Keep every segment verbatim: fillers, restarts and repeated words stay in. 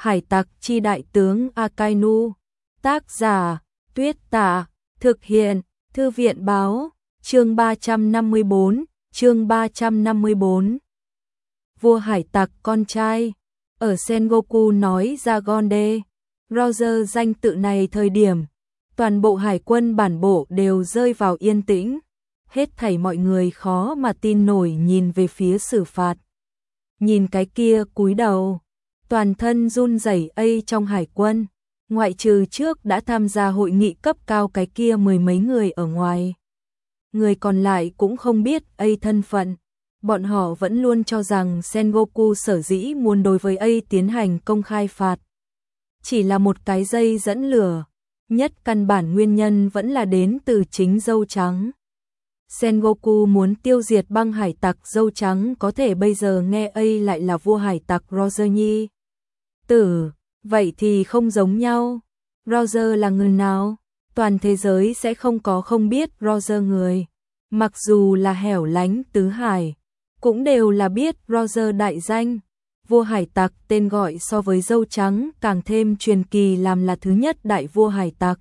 Hải tặc chi đại tướng Akainu. Tác giả, Tuyết Tạ. Thực hiện, Thư viện báo. Chương ba trăm năm mươi bốn, chương ba trăm năm mươi bốn. Vua hải tặc con trai. Ở Sengoku nói ra Gonde, Roger danh tự này thời điểm, toàn bộ hải quân bản bộ đều rơi vào yên tĩnh. Hết thảy mọi người khó mà tin nổi nhìn về phía xử phạt. Nhìn cái kia cúi đầu, toàn thân run rẩy ấy trong hải quân, ngoại trừ trước đã tham gia hội nghị cấp cao cái kia mười mấy người ở ngoài. Người còn lại cũng không biết ấy thân phận. Bọn họ vẫn luôn cho rằng Sengoku sở dĩ muốn đối với ấy tiến hành công khai phạt chỉ là một cái dây dẫn lửa, nhất căn bản nguyên nhân vẫn là đến từ chính dâu trắng. Sengoku muốn tiêu diệt băng hải tặc dâu trắng, có thể bây giờ nghe ấy lại là vua hải tặc Roger Nhi tử, vậy thì không giống nhau. Roger là người nào? Toàn thế giới sẽ không có không biết Roger người. Mặc dù là hẻo lánh tứ hải, cũng đều là biết Roger đại danh. Vua hải tặc tên gọi so với dâu trắng càng thêm truyền kỳ, làm là thứ nhất đại vua hải tặc.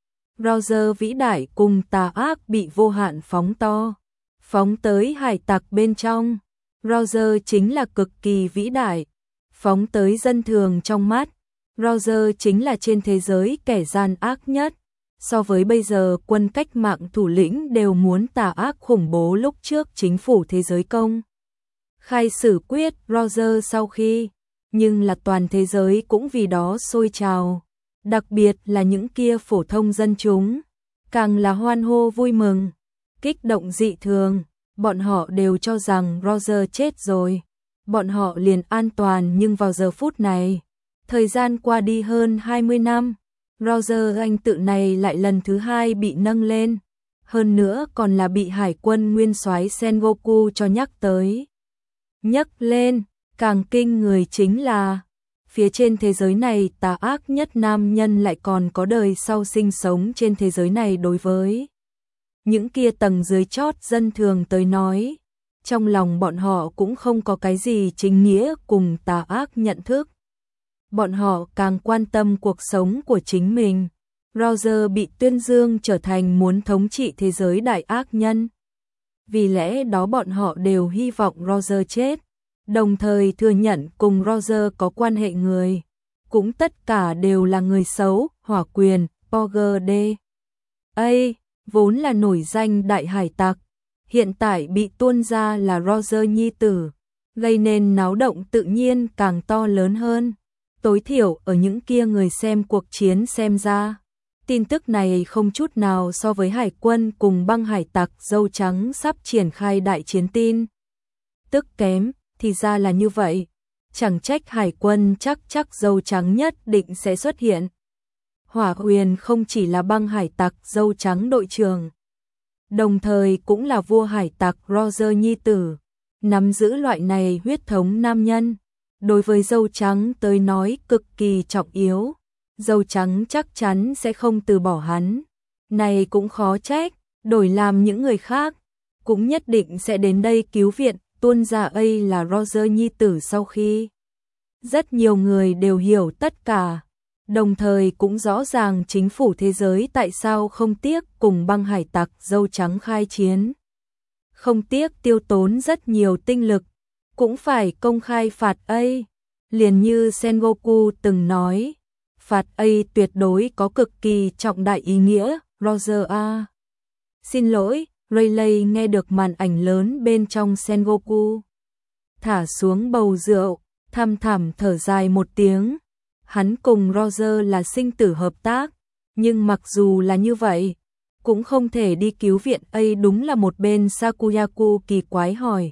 Roger vĩ đại cùng tà ác bị vô hạn phóng to, phóng tới hải tặc bên trong. Roger chính là cực kỳ vĩ đại, phóng tới dân thường trong mắt. Roger chính là trên thế giới kẻ gian ác nhất. So với bây giờ quân cách mạng thủ lĩnh đều muốn tà ác khủng bố, lúc trước chính phủ thế giới công khai xử quyết Roger sau khi, nhưng là toàn thế giới cũng vì đó sôi trào, đặc biệt là những kia phổ thông dân chúng, càng là hoan hô vui mừng, kích động dị thường. Bọn họ đều cho rằng Roger chết rồi, bọn họ liền an toàn, nhưng vào giờ phút này, thời gian qua đi hơn hai mươi năm, Roger danh tự này lại lần thứ hai bị nâng lên, hơn nữa còn là bị hải quân nguyên soái Sengoku cho nhắc tới. Nhắc lên, càng kinh người chính là, phía trên thế giới này tà ác nhất nam nhân lại còn có đời sau sinh sống trên thế giới này. Đối với những kia tầng dưới chót dân thường tới nói, trong lòng bọn họ cũng không có cái gì chính nghĩa cùng tà ác nhận thức. Bọn họ càng quan tâm cuộc sống của chính mình. Roger bị tuyên dương trở thành muốn thống trị thế giới đại ác nhân. Vì lẽ đó bọn họ đều hy vọng Roger chết, đồng thời thừa nhận cùng Roger có quan hệ người, cũng tất cả đều là người xấu. Hỏa quyền, Poger D. A, vốn là nổi danh đại hải tặc, hiện tại bị tuôn ra là Roger nhi tử, gây nên náo động tự nhiên càng to lớn hơn. Tối thiểu ở những kia người xem cuộc chiến xem ra, tin tức này không chút nào so với hải quân cùng băng hải tặc dâu trắng sắp triển khai đại chiến tin tức kém. Thì ra là như vậy, chẳng trách hải quân chắc chắc dâu trắng nhất định sẽ xuất hiện. Hỏa quyền không chỉ là băng hải tặc dâu trắng đội trưởng, đồng thời cũng là vua hải tặc Roger nhi tử, nắm giữ loại này huyết thống nam nhân. Đối với dâu trắng tới nói cực kỳ trọng yếu, dâu trắng chắc chắn sẽ không từ bỏ hắn. Này cũng khó trách, đổi làm những người khác, cũng nhất định sẽ đến đây cứu viện. Tuôn ra ấy là Roger nhi tử sau khi rất nhiều người đều hiểu tất cả, đồng thời cũng rõ ràng chính phủ thế giới tại sao không tiếc cùng băng hải tặc dâu trắng khai chiến, không tiếc tiêu tốn rất nhiều tinh lực, cũng phải công khai phạt ấy. Liền như Sengoku từng nói, phạt ấy tuyệt đối có cực kỳ trọng đại ý nghĩa. Roger a. Xin lỗi. Rayleigh nghe được màn ảnh lớn bên trong Sengoku thả xuống bầu rượu, thăm thẳm thở dài một tiếng. Hắn cùng Roger là sinh tử hợp tác, nhưng mặc dù là như vậy, cũng không thể đi cứu viện ấy. Đúng là một bên Sakuyaku kỳ quái hỏi,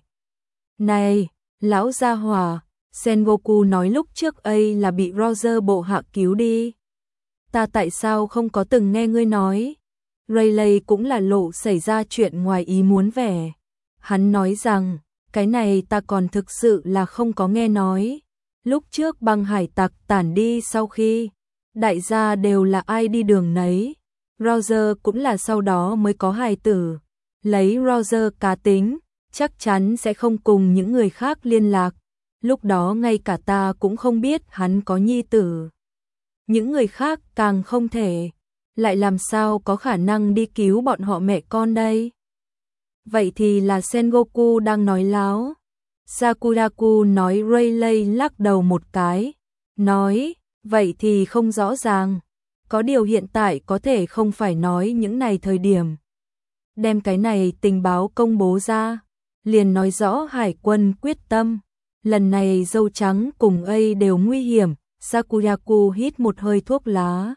này, lão gia hỏa, Sengoku nói lúc trước ấy là bị Roger bộ hạ cứu đi. Ta tại sao không có từng nghe ngươi nói? Rayleigh cũng là lộ xảy ra chuyện ngoài ý muốn vẻ. Hắn nói rằng, cái này ta còn thực sự là không có nghe nói. Lúc trước băng hải tặc tản đi sau khi, đại gia đều là ai đi đường nấy. Roger cũng là sau đó mới có hài tử. Lấy Roger cá tính, chắc chắn sẽ không cùng những người khác liên lạc. lúc đó ngay cả ta cũng không biết hắn có nhi tử. Những người khác càng không thể, lại làm sao có khả năng đi cứu bọn họ mẹ con đây? Vậy thì là Sengoku đang nói láo. Sakuraku nói. Rayleigh lắc đầu một cái, nói, vậy thì không rõ ràng. Có điều hiện tại có thể không phải nói những này thời điểm. Đem cái này tình báo công bố ra, liền nói rõ hải quân quyết tâm. Lần này dâu trắng cùng A đều nguy hiểm. Sakuraku hít một hơi thuốc lá,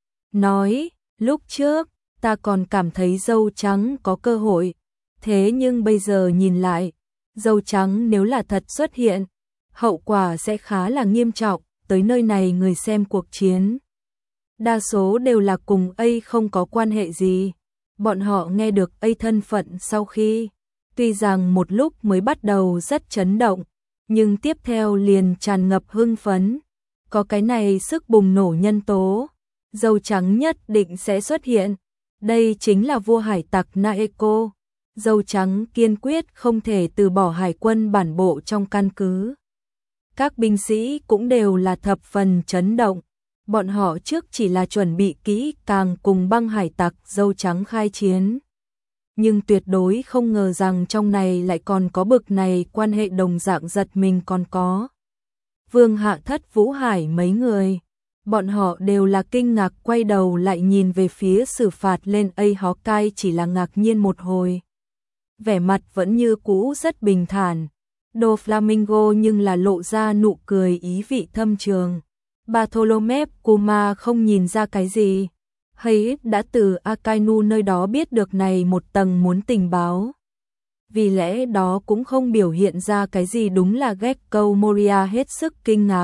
nói, lúc trước, ta còn cảm thấy dâu trắng có cơ hội. Thế nhưng bây giờ nhìn lại, dâu trắng nếu là thật xuất hiện, hậu quả sẽ khá là nghiêm trọng. Tới nơi này người xem cuộc chiến, đa số đều là cùng A không có quan hệ gì. Bọn họ nghe được A thân phận sau khi, tuy rằng một lúc mới bắt đầu rất chấn động, nhưng tiếp theo liền tràn ngập hưng phấn. Có cái này sức bùng nổ nhân tố, dâu trắng nhất định sẽ xuất hiện. Đây chính là vua hải tặc Naeko. Dâu trắng kiên quyết không thể từ bỏ hải quân bản bộ trong căn cứ. Các binh sĩ cũng đều là thập phần chấn động. Bọn họ trước chỉ là chuẩn bị kỹ càng cùng băng hải tặc dâu trắng khai chiến. Nhưng tuyệt đối không ngờ rằng trong này lại còn có bực này quan hệ đồng dạng giật mình còn có. Vương Hạ Thất, Vũ Hải mấy người, bọn họ đều là kinh ngạc quay đầu lại nhìn về phía xử phạt lên A Hawkeye chỉ là ngạc nhiên một hồi. Vẻ mặt vẫn như cũ rất bình thản. Doflamingo nhưng là lộ ra nụ cười ý vị thâm trường. Bartholomew Kuma không nhìn ra cái gì. Hay đã từ Akainu nơi đó biết được này một tầng muốn tình báo. Vì lẽ đó cũng không biểu hiện ra cái gì, đúng là Gekko Moria hết sức kinh ngạc.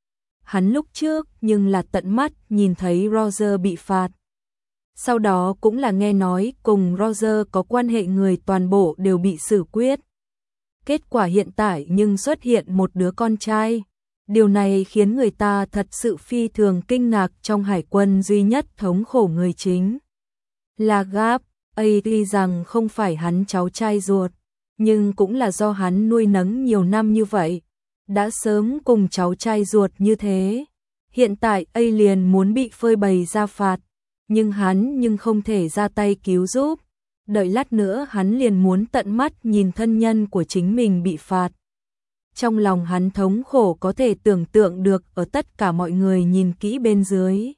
Hắn lúc trước nhưng là tận mắt nhìn thấy Roger bị phạt. Sau đó cũng là nghe nói cùng Roger có quan hệ người toàn bộ đều bị xử quyết. Kết quả hiện tại nhưng xuất hiện một đứa con trai. Điều này khiến người ta thật sự phi thường kinh ngạc. Trong hải quân duy nhất thống khổ người chính là Gap. A tuy rằng không phải hắn cháu trai ruột, nhưng cũng là do hắn nuôi nấng nhiều năm như vậy, đã sớm cùng cháu trai ruột như thế. Hiện tại A liền muốn bị phơi bày ra phạt, nhưng hắn nhưng không thể ra tay cứu giúp. Đợi lát nữa hắn liền muốn tận mắt nhìn thân nhân của chính mình bị phạt. Trong lòng hắn thống khổ có thể tưởng tượng được ở tất cả mọi người nhìn kỹ bên dưới.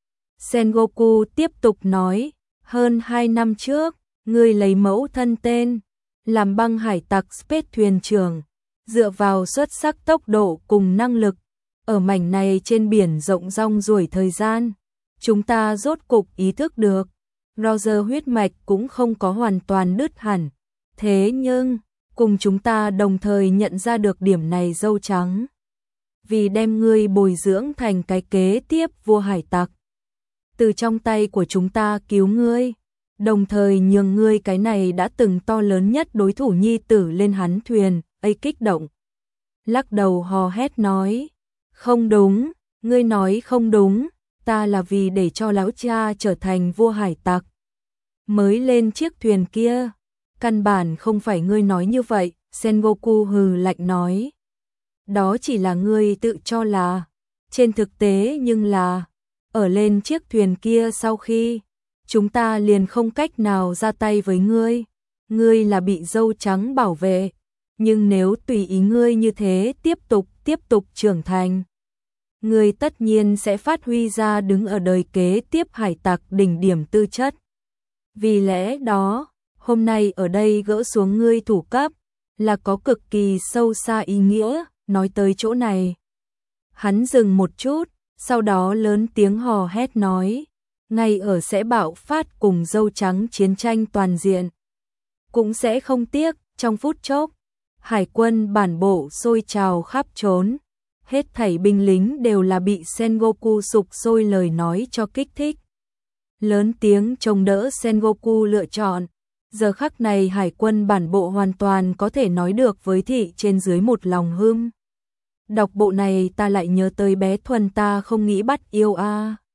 Sengoku tiếp tục nói, hơn hai năm trước, ngươi lấy mẫu thân tên, làm băng hải tặc Space thuyền trưởng, dựa vào xuất sắc tốc độ cùng năng lực, ở mảnh này trên biển rộng rong ruổi thời gian, chúng ta rốt cục ý thức được, Roger huyết mạch cũng không có hoàn toàn đứt hẳn, thế nhưng, cùng chúng ta đồng thời nhận ra được điểm này dâu trắng. Vì đem ngươi bồi dưỡng thành cái kế tiếp vua hải tặc, từ trong tay của chúng ta cứu ngươi, đồng thời nhường ngươi cái này đã từng to lớn nhất đối thủ nhi tử lên hắn thuyền. A kích động, lắc đầu hò hét nói, không đúng, ngươi nói không đúng, ta là vì để cho lão cha trở thành vua hải tặc mới lên chiếc thuyền kia, căn bản không phải ngươi nói như vậy. Sengoku hừ lạnh nói, đó chỉ là ngươi tự cho là, trên thực tế nhưng là, ở lên chiếc thuyền kia sau khi, chúng ta liền không cách nào ra tay với ngươi, ngươi là bị dâu trắng bảo vệ, nhưng nếu tùy ý ngươi như thế tiếp tục tiếp tục trưởng thành, ngươi tất nhiên sẽ phát huy ra đứng ở đời kế tiếp hải tặc đỉnh điểm tư chất. Vì lẽ đó, hôm nay ở đây gỡ xuống ngươi thủ cấp, là có cực kỳ sâu xa ý nghĩa. Nói tới chỗ này, hắn dừng một chút, sau đó lớn tiếng hò hét nói, ngay ở sẽ bạo phát cùng dâu trắng chiến tranh toàn diện, cũng sẽ không tiếc. Trong phút chốc, hải quân bản bộ sôi trào khắp trốn, hết thảy binh lính đều là bị Sengoku sục sôi lời nói cho kích thích, lớn tiếng chống đỡ Sengoku lựa chọn. Giờ khắc này hải quân bản bộ hoàn toàn có thể nói được với thị trên dưới một lòng hưng. Đọc bộ này ta lại nhớ tới bé Thuần ta không nghĩ bắt yêu a.